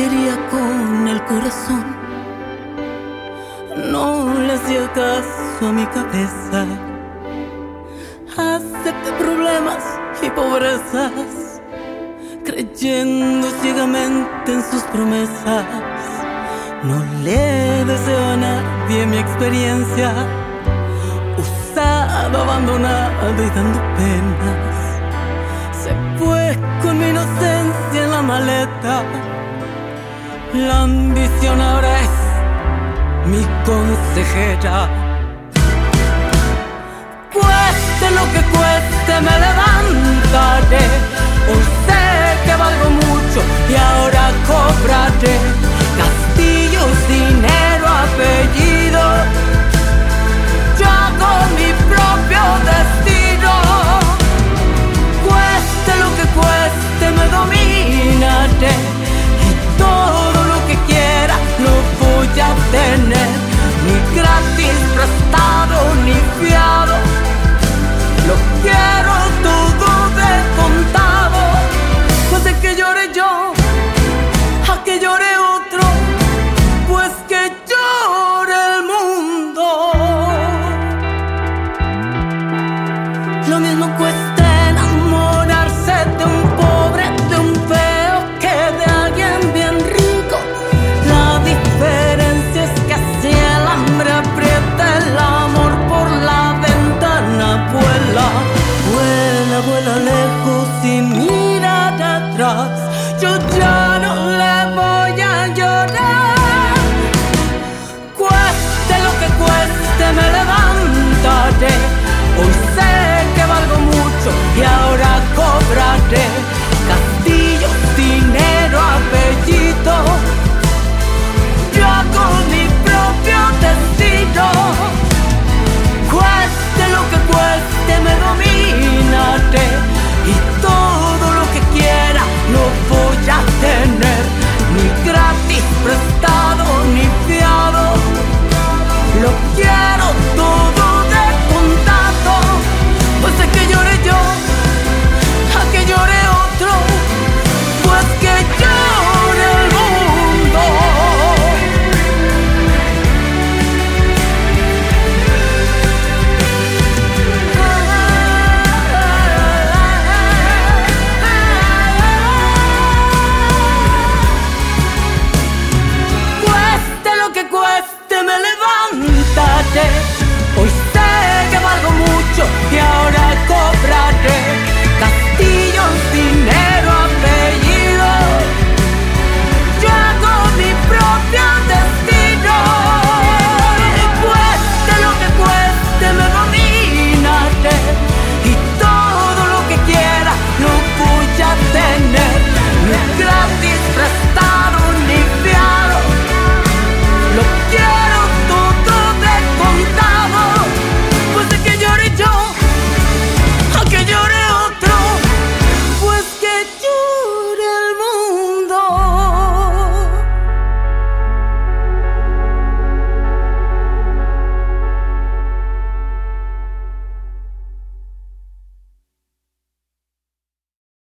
quería con el corazón, no le hacía caso a mi cabeza. Acepté problemas y pobrezas, creyendo ciegamente en sus promesas. No le deseo a nadie mi experiencia, usado, abandonado y dando penas. Se fue con mi inocencia en la maleta. La ambición ahora es mi consejera. Cueste lo que cueste, me levantaré. Hoy sé que valgo mucho y ahora cobraré castillos, dinero, apellido. Yo hago mi propio destino. Cueste lo que cueste, me dominaré, y todo lo que quiera lo voy a tener. Ni gratis, prestado, ni fiado, lo quiero